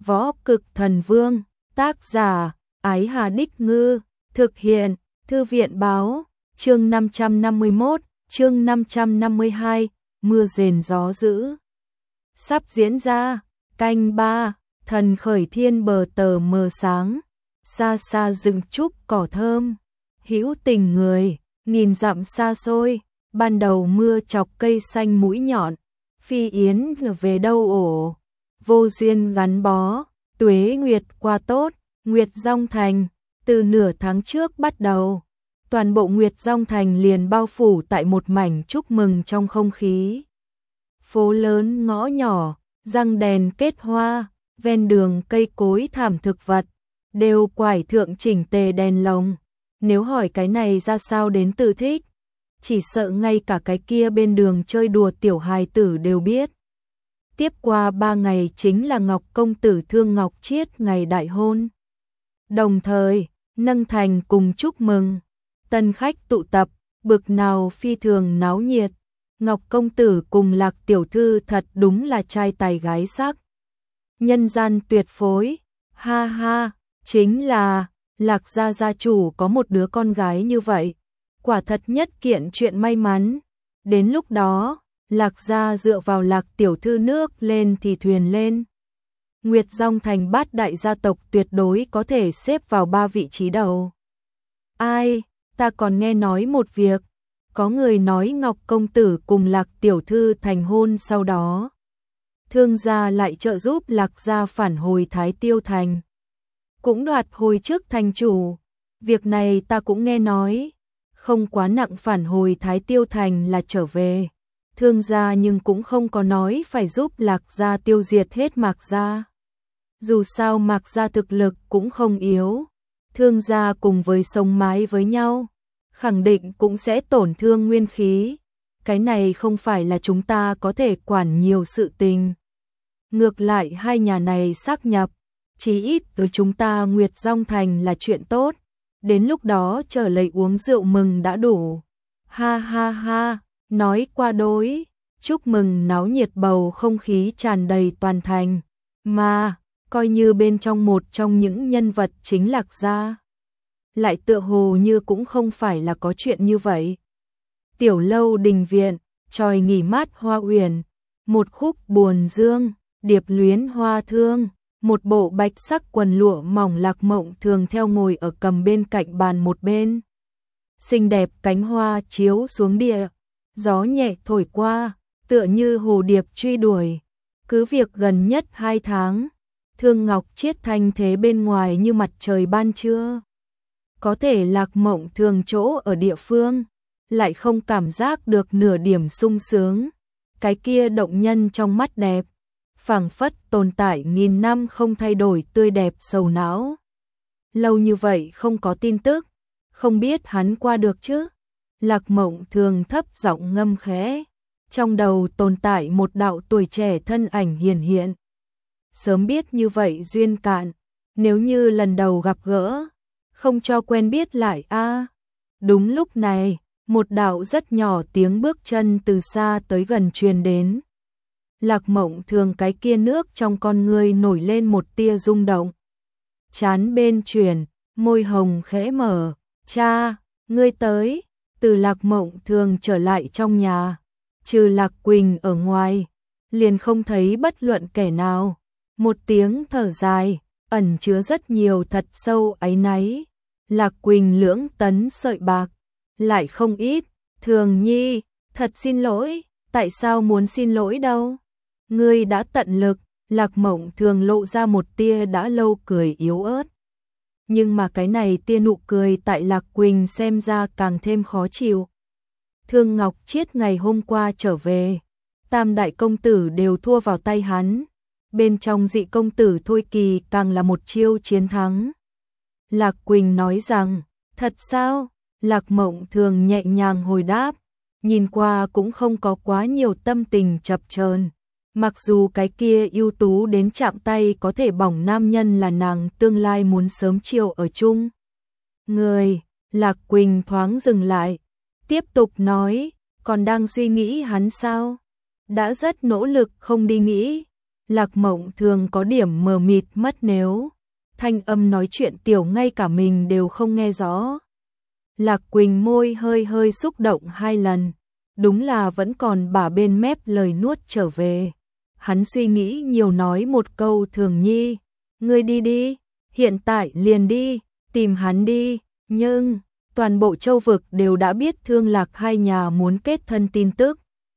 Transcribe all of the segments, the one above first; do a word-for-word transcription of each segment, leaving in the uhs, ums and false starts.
Võ Cực Thần Vương, tác giả, Ái Hà Đích Ngư, thực hiện, Thư viện Báo, chương năm trăm năm mươi mốt, chương năm trăm năm mươi hai, mưa rền gió dữ. Sắp diễn ra, canh ba, thần khởi thiên bờ tờ mờ sáng, xa xa rừng trúc cỏ thơm, hữu tình người, nghìn dặm xa xôi, ban đầu mưa chọc cây xanh mũi nhọn, phi yến về đâu ổ, vô duyên gắn bó, tuế nguyệt qua tốt, Nguyệt Dong Thành, từ nửa tháng trước bắt đầu, toàn bộ Nguyệt Dong Thành liền bao phủ tại một mảnh chúc mừng trong không khí. Phố lớn ngõ nhỏ, răng đèn kết hoa, ven đường cây cối thảm thực vật, đều quải thượng chỉnh tề đèn lồng. Nếu hỏi cái này ra sao đến từ thích, chỉ sợ ngay cả cái kia bên đường chơi đùa tiểu hài tử đều biết. Tiếp qua ba ngày chính là Ngọc Công Tử Thương Ngọc Chiết ngày đại hôn. Đồng thời, nâng thành cùng chúc mừng, tân khách tụ tập, bực nào phi thường náo nhiệt. Ngọc Công Tử cùng Lạc Tiểu Thư thật đúng là trai tài gái sắc. Nhân gian tuyệt phối, ha ha, chính là Lạc gia gia chủ có một đứa con gái như vậy. Quả thật nhất kiện chuyện may mắn. Đến lúc đó, Lạc gia dựa vào Lạc Tiểu Thư nước lên thì thuyền lên. Nguyệt Dong Thành bát đại gia tộc tuyệt đối có thể xếp vào ba vị trí đầu. Ai, ta còn nghe nói một việc, có người nói Ngọc Công Tử cùng Lạc Tiểu Thư thành hôn sau đó. Thương gia lại trợ giúp Lạc gia phản hồi Thái Tiêu Thành, cũng đoạt hồi trước thành chủ. Việc này ta cũng nghe nói, không quá nặng, phản hồi Thái Tiêu Thành là trở về. Thương gia nhưng cũng không có nói phải giúp Lạc gia tiêu diệt hết Mạc gia. Dù sao Mạc gia thực lực cũng không yếu, thương gia cùng với sống mái với nhau, khẳng định cũng sẽ tổn thương nguyên khí. Cái này không phải là chúng ta có thể quản nhiều sự tình. Ngược lại hai nhà này xác nhập, chí ít với chúng ta Nguyệt Dong Thành là chuyện tốt. Đến lúc đó trở lấy uống rượu mừng đã đủ. Ha ha ha, nói qua đối, chúc mừng náo nhiệt, bầu không khí tràn đầy toàn thành. Mà, coi như bên trong một trong những nhân vật chính Lạc gia, lại tựa hồ như cũng không phải là có chuyện như vậy. Tiểu lâu đình viện, tròi nghỉ mát hoa uyển, một khúc buồn dương, điệp luyến hoa thương, một bộ bạch sắc quần lụa mỏng Lạc Mộng Thường theo ngồi ở cầm bên cạnh bàn một bên. Xinh đẹp cánh hoa chiếu xuống địa, gió nhẹ thổi qua, tựa như hồ điệp truy đuổi. Cứ việc gần nhất hai tháng, Thương Ngọc Chiết thanh thế bên ngoài như mặt trời ban trưa. Có thể Lạc Mộng Thường chỗ ở địa phương, lại không cảm giác được nửa điểm sung sướng. Cái kia động nhân trong mắt đẹp, phảng phất tồn tại nghìn năm không thay đổi tươi đẹp sầu não. Lâu như vậy không có tin tức, không biết hắn qua được chứ? Lạc Mộng Thường thấp giọng ngâm khẽ, trong đầu tồn tại một đạo tuổi trẻ thân ảnh hiển hiện. Sớm biết như vậy duyên cạn, nếu như lần đầu gặp gỡ, không cho quen biết lại a. À. Đúng lúc này, một đạo rất nhỏ tiếng bước chân từ xa tới gần truyền đến. Lạc Mộng Thường cái kia nước trong con ngươi nổi lên một tia rung động. Chán bên chuyển, môi hồng khẽ mở, cha, ngươi tới. Từ Lạc Mộng Thường trở lại trong nhà, trừ Lạc Quỳnh ở ngoài, liền không thấy bất luận kẻ nào. Một tiếng thở dài, ẩn chứa rất nhiều thật sâu áy náy. Lạc Quỳnh lưỡng tấn sợi bạc, lại không ít. Thường nhi, thật xin lỗi, tại sao muốn xin lỗi đâu? Ngươi đã tận lực. Lạc Mộng Thường lộ ra một tia đã lâu cười yếu ớt. Nhưng mà cái này tia nụ cười tại Lạc Quỳnh xem ra càng thêm khó chịu. Thương Ngọc Chiết ngày hôm qua trở về, tam đại công tử đều thua vào tay hắn. Bên trong dị công tử Thôi Kỳ càng là một chiêu chiến thắng. Lạc Quỳnh nói rằng, thật sao? Lạc Mộng Thường nhẹ nhàng hồi đáp, nhìn qua cũng không có quá nhiều tâm tình chập chờn. Mặc dù cái kia ưu tú đến chạm tay có thể bỏng nam nhân là nàng tương lai muốn sớm chiều ở chung. Người, Lạc Quỳnh thoáng dừng lại, tiếp tục nói, còn đang suy nghĩ hắn sao? Đã rất nỗ lực không đi nghĩ. Lạc Mộng Thường có điểm mờ mịt mất nếu thanh âm nói chuyện tiểu ngay cả mình đều không nghe rõ. Lạc Quỳnh môi hơi hơi xúc động hai lần, đúng là vẫn còn bả bên mép lời nuốt trở về. Hắn suy nghĩ nhiều nói một câu, Thường Nhi, ngươi đi đi, hiện tại liền đi, tìm hắn đi, nhưng toàn bộ châu vực đều đã biết Thương Lạc hai nhà muốn kết thân tin tức.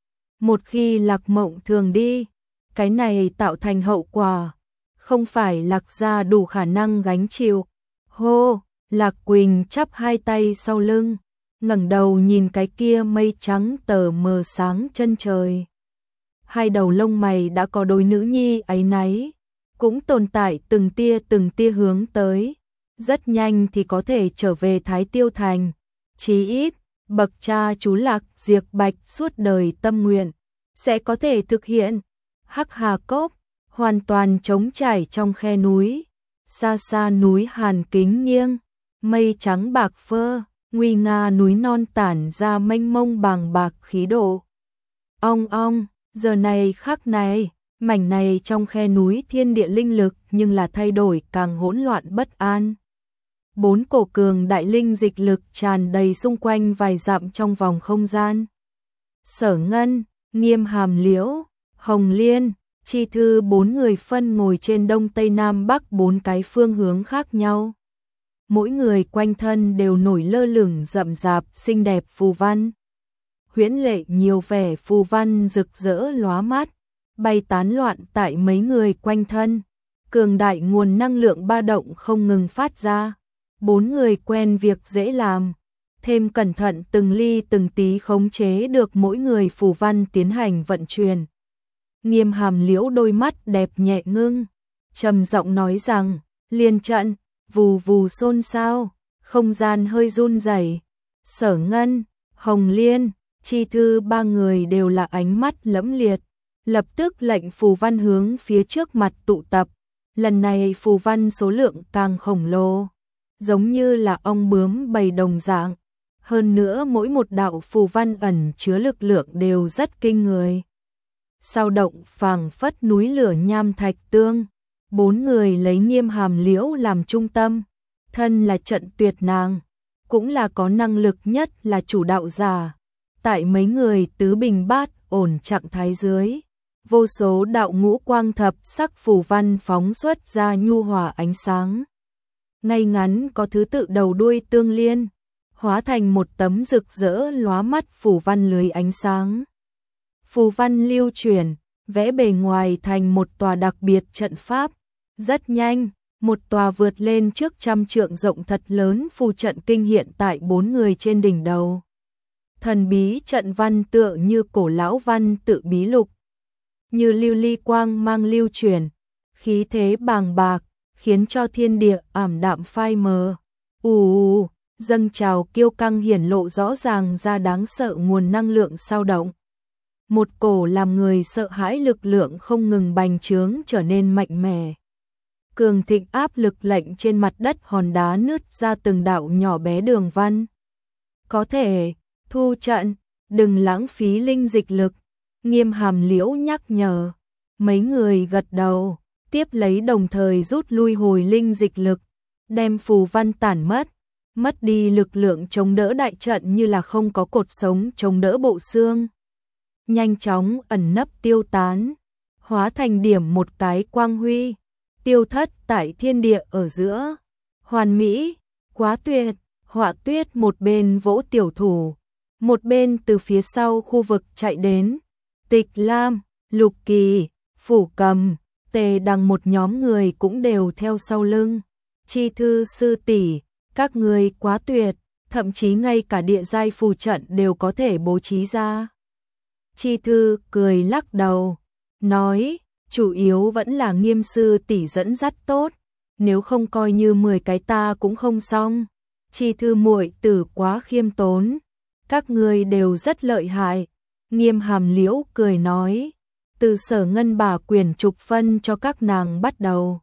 Một khi Lạc Mộng Thường đi, cái này tạo thành hậu quả, không phải Lạc gia đủ khả năng gánh chịu. Hô, Lạc Quỳnh chắp hai tay sau lưng, ngẩng đầu nhìn cái kia mây trắng tờ mờ sáng chân trời. Hai đầu lông mày đã có đôi nữ nhi áy náy, cũng tồn tại từng tia từng tia hướng tới. Rất nhanh thì có thể trở về Thái Tiêu Thành, chí ít, bậc cha chú Lạc Diệp Bạch suốt đời tâm nguyện, sẽ có thể thực hiện. Hắc Hà Cốc, hoàn toàn trống trải trong khe núi, xa xa núi Hàn Kính nghiêng, mây trắng bạc phơ, nguy nga núi non tản ra mênh mông bàng bạc khí độ. Ong ong, giờ này khắc này, mảnh này trong khe núi thiên địa linh lực nhưng là thay đổi càng hỗn loạn bất an. Bốn cổ cường đại linh dịch lực tràn đầy xung quanh vài dặm trong vòng không gian. Sở Ngân, Nghiêm Hàm Liễu, Hồng Liên, Chi Thư bốn người phân ngồi trên đông tây nam bắc bốn cái phương hướng khác nhau. Mỗi người quanh thân đều nổi lơ lửng rậm rạp xinh đẹp phù văn. Huyễn lệ nhiều vẻ phù văn rực rỡ lóa mắt, bay tán loạn tại mấy người quanh thân. Cường đại nguồn năng lượng ba động không ngừng phát ra. Bốn người quen việc dễ làm, thêm cẩn thận từng ly từng tí khống chế được mỗi người phù văn tiến hành vận chuyển. Nghiêm Hàm Liễu đôi mắt đẹp nhẹ ngưng, trầm giọng nói rằng, liên trận, vù vù xôn xao, không gian hơi run rẩy. Sở Ngân, Hồng Liên, Chi Thư ba người đều là ánh mắt lẫm liệt, lập tức lệnh phù văn hướng phía trước mặt tụ tập. Lần này phù văn số lượng càng khổng lồ, giống như là ong bướm bầy đồng dạng. Hơn nữa mỗi một đạo phù văn ẩn chứa lực lượng đều rất kinh người. Sao động phảng phất núi lửa nham thạch tương. Bốn người lấy Nghiêm Hàm Liễu làm trung tâm, thân là trận tuyệt nàng, cũng là có năng lực nhất là chủ đạo giả. Tại mấy người tứ bình bát ổn trạng thái dưới, vô số đạo ngũ quang thập sắc phù văn phóng xuất ra nhu hòa ánh sáng. Ngay ngắn có thứ tự đầu đuôi tương liên, hóa thành một tấm rực rỡ lóa mắt phù văn lưới ánh sáng. Phù văn lưu chuyển, vẽ bề ngoài thành một tòa đặc biệt trận pháp. Rất nhanh, một tòa vượt lên trước trăm trượng rộng thật lớn phù trận kinh hiện tại bốn người trên đỉnh đầu. Thần bí trận văn tựa như cổ lão văn tự bí lục, như lưu ly quang mang lưu chuyển, khí thế bàng bạc, khiến cho thiên địa ảm đạm phai mờ. Ù, dâng trào kiêu căng hiển lộ rõ ràng ra đáng sợ nguồn năng lượng sao động. Một cổ làm người sợ hãi lực lượng không ngừng bành trướng trở nên mạnh mẽ. Cường thịnh áp lực lệnh trên mặt đất hòn đá nứt ra từng đạo nhỏ bé đường văn. Có thể, thu trận, đừng lãng phí linh dịch lực. Nghiêm Hàm Liễu nhắc nhở. Mấy người gật đầu, tiếp lấy đồng thời rút lui hồi linh dịch lực, đem phù văn tản mất, mất đi lực lượng chống đỡ đại trận như là không có cột sống chống đỡ bộ xương. Nhanh chóng ẩn nấp tiêu tán, hóa thành điểm một cái quang huy, tiêu thất tại thiên địa ở giữa. Hoàn mỹ, quá tuyệt. Họa Tuyết một bên vỗ tiểu thủ, một bên từ phía sau khu vực chạy đến. Tịch Lam, Lục Kỳ, Phủ Cầm, Tề Đằng một nhóm người cũng đều theo sau lưng. Chi Thư sư tỷ, các người quá tuyệt, thậm chí ngay cả địa giai phù trận đều có thể bố trí ra. Chi Thư cười lắc đầu, nói, chủ yếu vẫn là Nghiêm sư tỷ dẫn dắt tốt, nếu không coi như mười cái ta cũng không xong. Chi Thư muội tử quá khiêm tốn, các người đều rất lợi hại. Nghiêm Hàm Liễu cười nói, từ Sở Ngân bà quyền trục phân cho các nàng bắt đầu.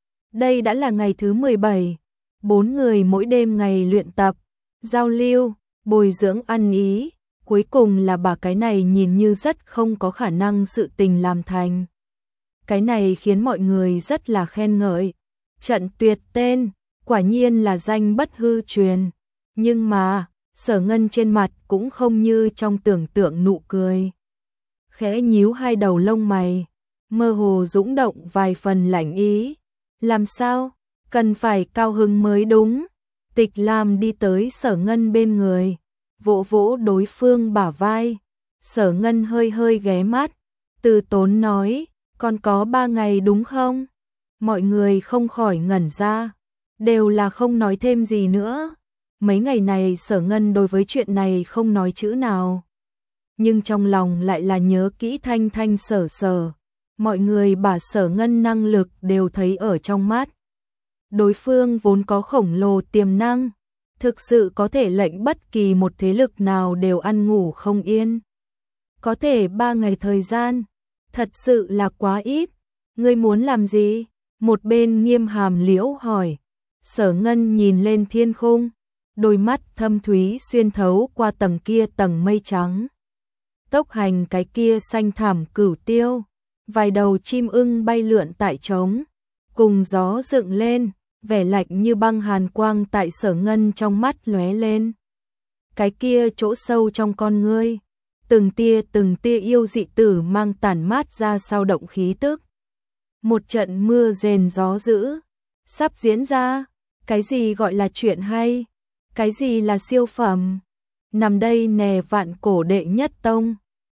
Đây đã là ngày thứ mười bảy, bốn người mỗi đêm ngày luyện tập, giao lưu, bồi dưỡng ăn ý, cuối cùng là bà cái này nhìn như rất không có khả năng sự tình làm thành. cái này khiến mọi người rất là khen ngợi. Trận tuyệt tên, quả nhiên là danh bất hư truyền. Nhưng mà, Sở Ngân trên mặt cũng không như trong tưởng tượng nụ cười. Khẽ nhíu hai đầu lông mày, mơ hồ dũng động vài phần lạnh ý. Làm sao? Cần phải cao hứng mới đúng. Tịch Lam đi tới Sở Ngân bên người, vỗ vỗ đối phương bả vai. Sở Ngân hơi hơi ghé mắt, từ tốn nói, còn có ba ngày đúng không? Mọi người không khỏi ngẩn ra, đều là không nói thêm gì nữa. Mấy ngày này Sở Ngân đối với chuyện này không nói chữ nào. Nhưng trong lòng lại là nhớ kỹ Thanh Thanh Sở Sở. Mọi người bà Sở Ngân năng lực đều thấy ở trong mắt. Đối phương vốn có khổng lồ tiềm năng, thực sự có thể lệnh bất kỳ một thế lực nào đều ăn ngủ không yên. Có thể ba ngày thời gian, thật sự là quá ít. Ngươi muốn làm gì? Một bên Nghiêm Hàm Liễu hỏi. Sở Ngân nhìn lên thiên khung, đôi mắt thâm thúy xuyên thấu qua tầng kia tầng mây trắng. Tốc hành cái kia xanh thẳm cửu tiêu, vài đầu chim ưng bay lượn tại trống, cùng gió dựng lên, vẻ lạnh như băng hàn quang tại Sở Ngân trong mắt lóe lên. Cái kia chỗ sâu trong con ngươi, từng tia từng tia yêu dị tử mang tản mát ra sao động khí tức. Một trận mưa rền gió dữ sắp diễn ra. Cái gì gọi là chuyện hay? Cái gì là siêu phẩm? Nằm đây nè vạn cổ đệ nhất tông.